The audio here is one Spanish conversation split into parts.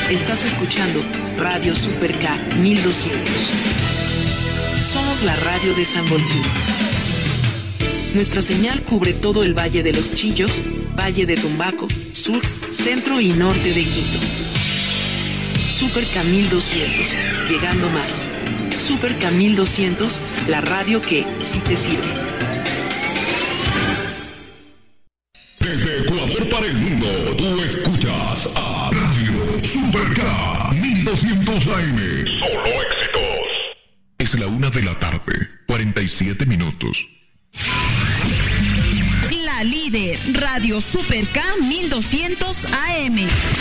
Estás escuchando Radio Super K 1200. Somos la radio de San Botín. Nuestra señal cubre todo el Valle de los Chillos, Valle de Tumbaco, sur, centro y norte de Quito. Super K 1200, llegando más. Super K 1200, la radio que sí te sirve. Desde Ecuador para el mundo, tú escuchas a Radio Super K 1200 AM. Solo éxitos. Es la 1:00 p.m, 47 minutos. La líder, Radio Super K 1200 AM.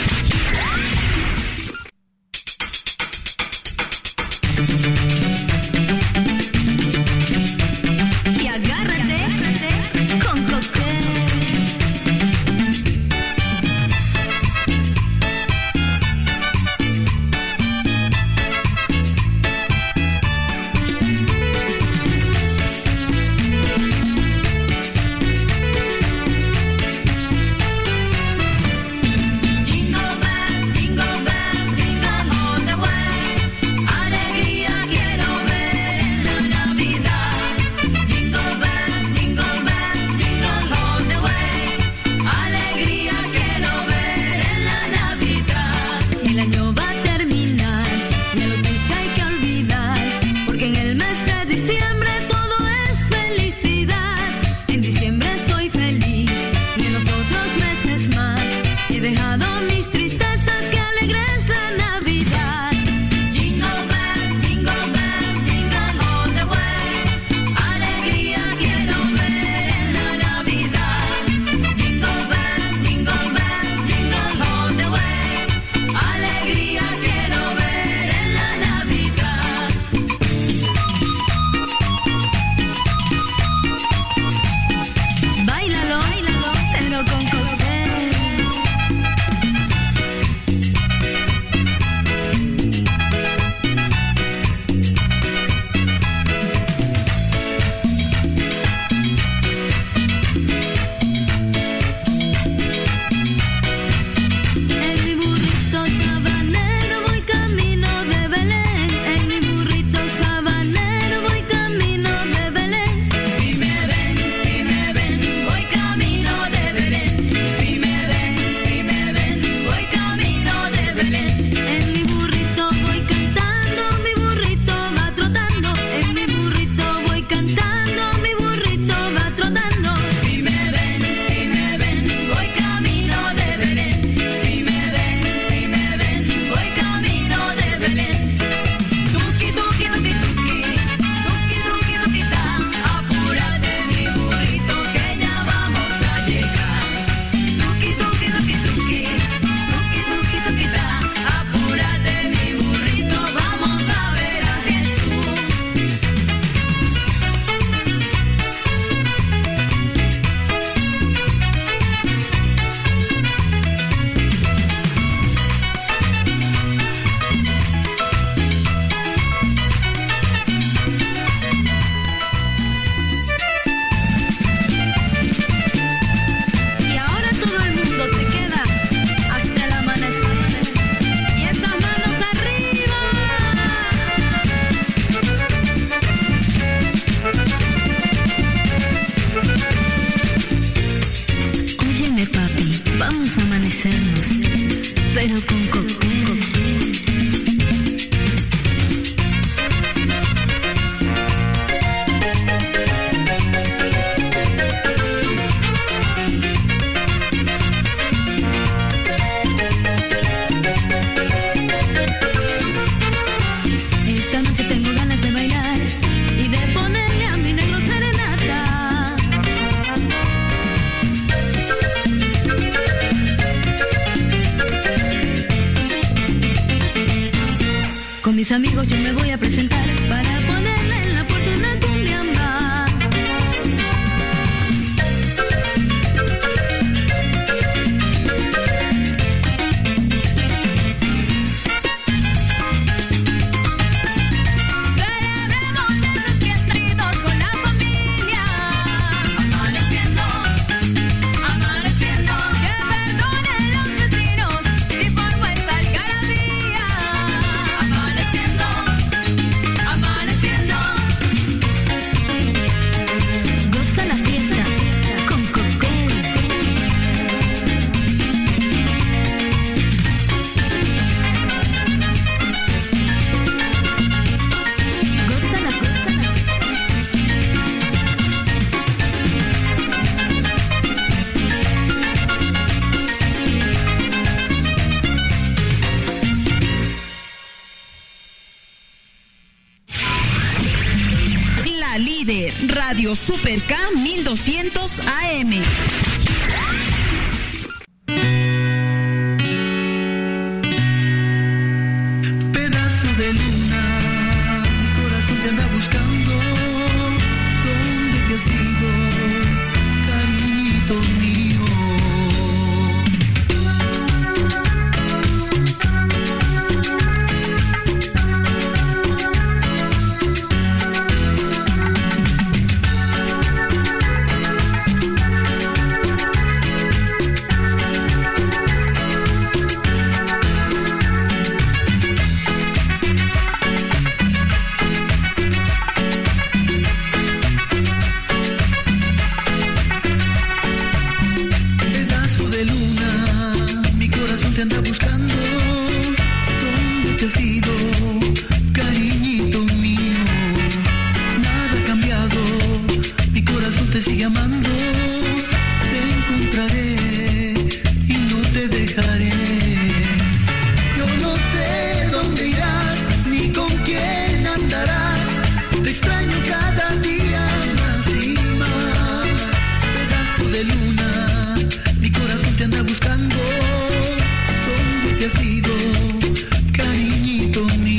Y agárrate con cóctel. Amigos, yo me voy a presentar para ponerle en la puerta una cumbia más. Celebremos estos fiestitos con la familia, amaneciendo, amaneciendo. Que perdonen los vecinos si por vuelta el carabino. Radio Super K 1200 AM. Pedazo de luna, mi corazón te anda buscando. ¿Dónde te has ido, cariñito mío? Te anda buscando, ¿dónde te has ido, cariñito mío? Nada ha cambiado, mi corazón te sigue amando. Te encontraré y no te dejaré. Yo no sé dónde irás, ni con quién andarás. Te extraño cada día más y más. Pedazo de luna, mi corazón te anda buscando. ¿Dónde has ido, cariñito mío?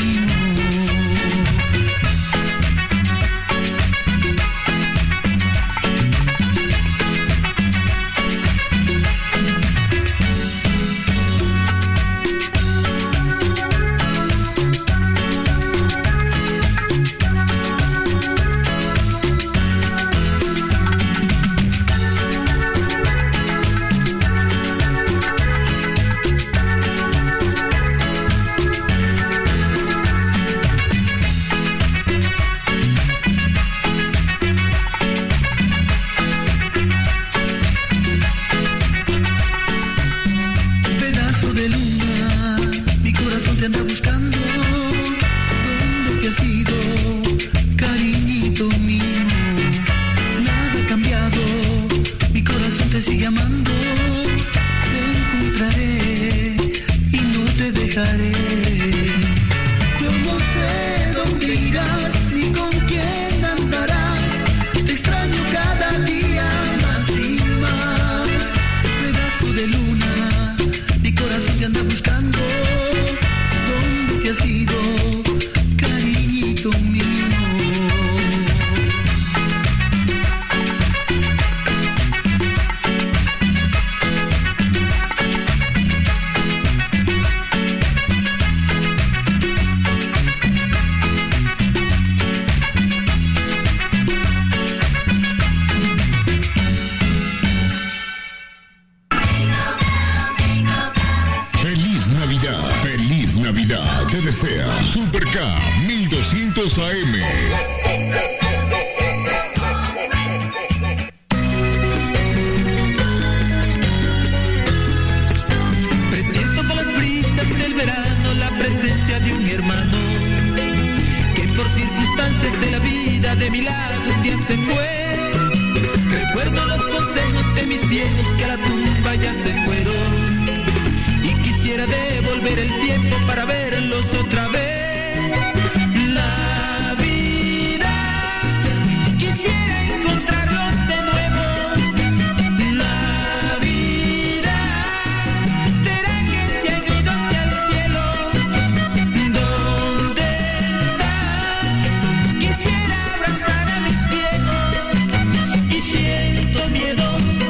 Miedo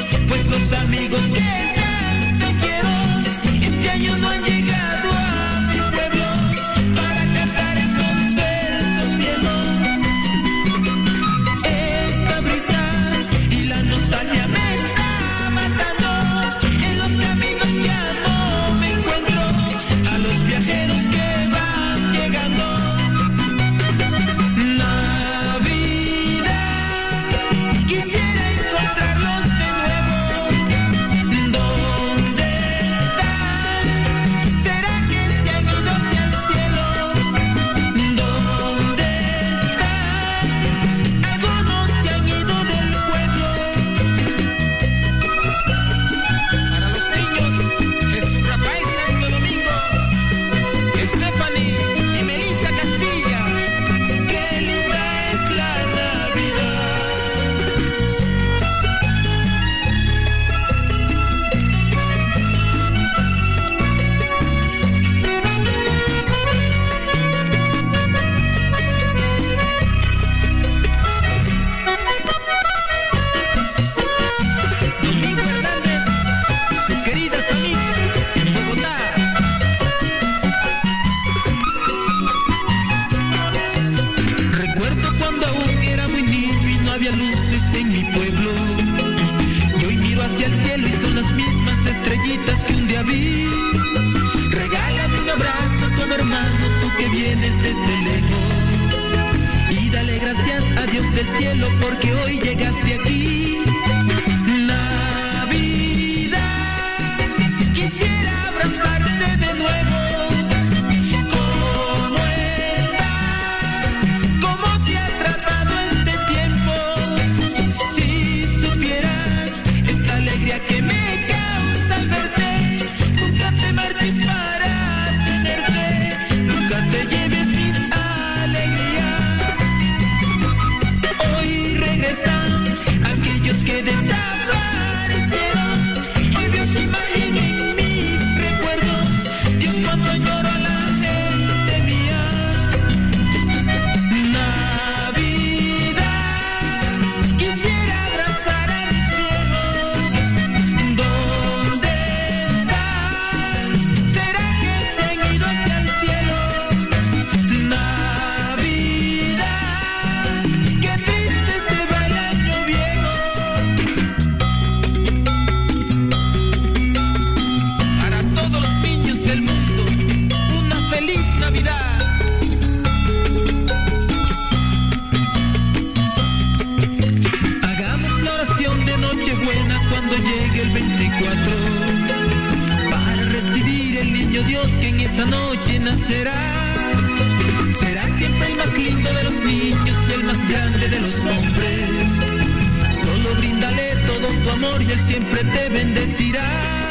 niño Dios que en esa noche nacerá. Será siempre el más lindo de los niños y el más grande de los hombres. Solo bríndale todo tu amor y él siempre te bendecirá.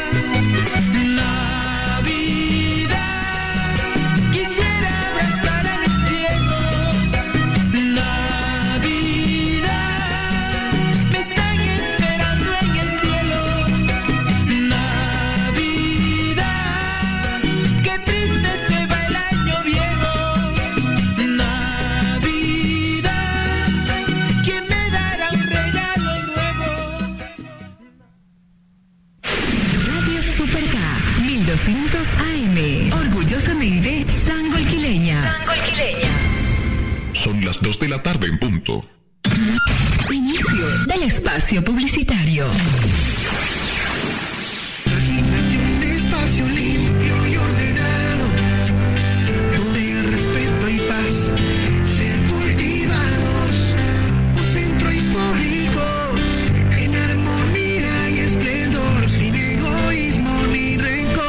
Orgullosamente sangolquileña. Son las 2 de la tarde en punto. Inicio del espacio publicitario. Imagínate un espacio limpio y ordenado, donde el respeto y paz sean cultivados. Un centro histórico en armonía y esplendor, sin egoísmo ni rencor.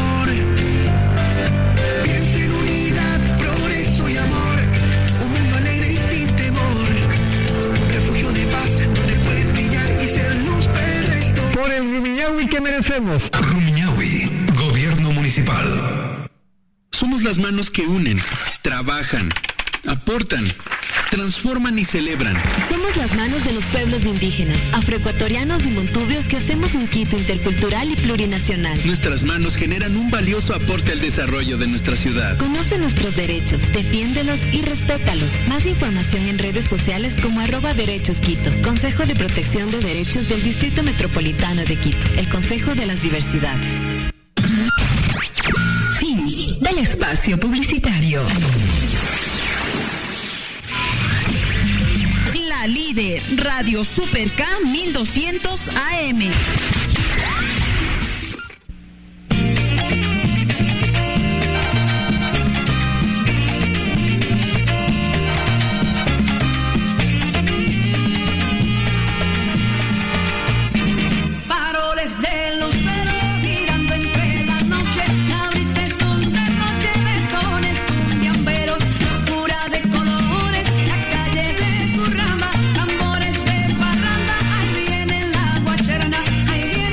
Piensa en unidad, progreso y amor, un mundo alegre y sin temor, un refugio de paz donde puedes brillar y ser luz para el resto. Por el Rumiñahui que merecemos. Rumiñahui, Gobierno Municipal. Somos las manos que unen, trabajan, aportan, transforman y celebran. Somos las manos de los pueblos indígenas, afroecuatorianos y montubios que hacemos un Quito intercultural y plurinacional. Nuestras manos generan un valioso aporte al desarrollo de nuestra ciudad. Conoce nuestros derechos, defiéndelos y respétalos. Más información en redes sociales como @derechosquito. Consejo de Protección de Derechos del Distrito Metropolitano de Quito. El Consejo de las Diversidades. Fin del espacio publicitario. La líder, Radio Super K 1200 AM. Faroles de lucero girando entre la noche, la brisa es un derroche de sones cumbiamberos, locura de colores, la calle de Curramba, tambores de parranda, ahí viene la guacherna, ahí viene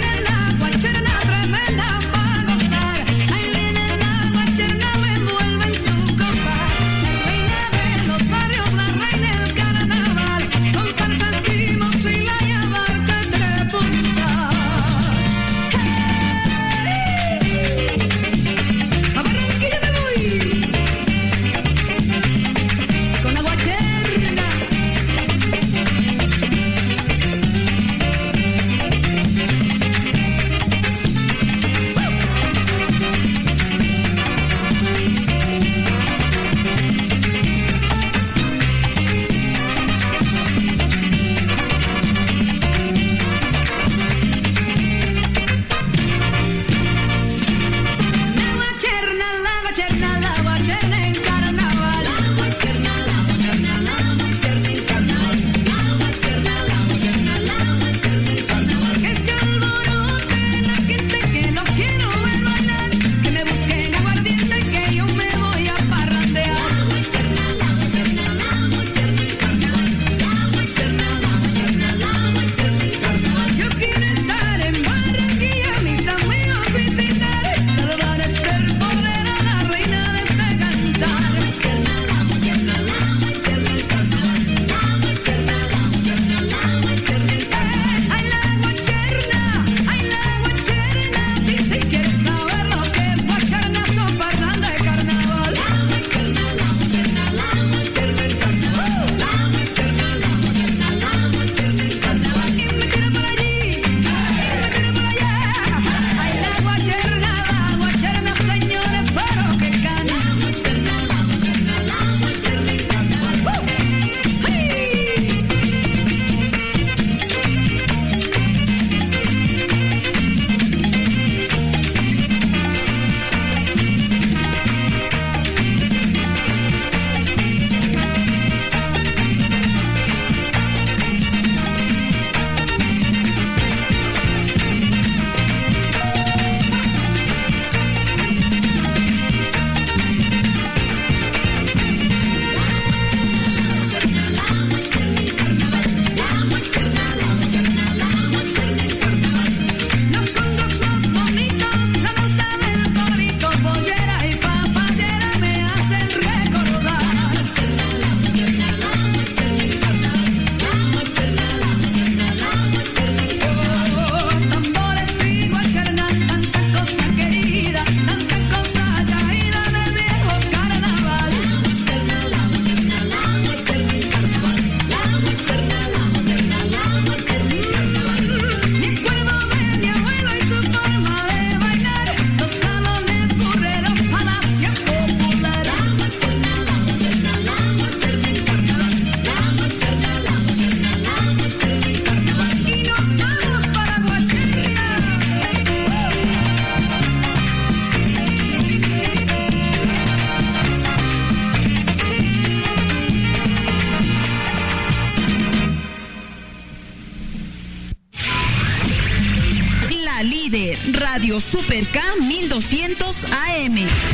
Radio Super K 1200 AM.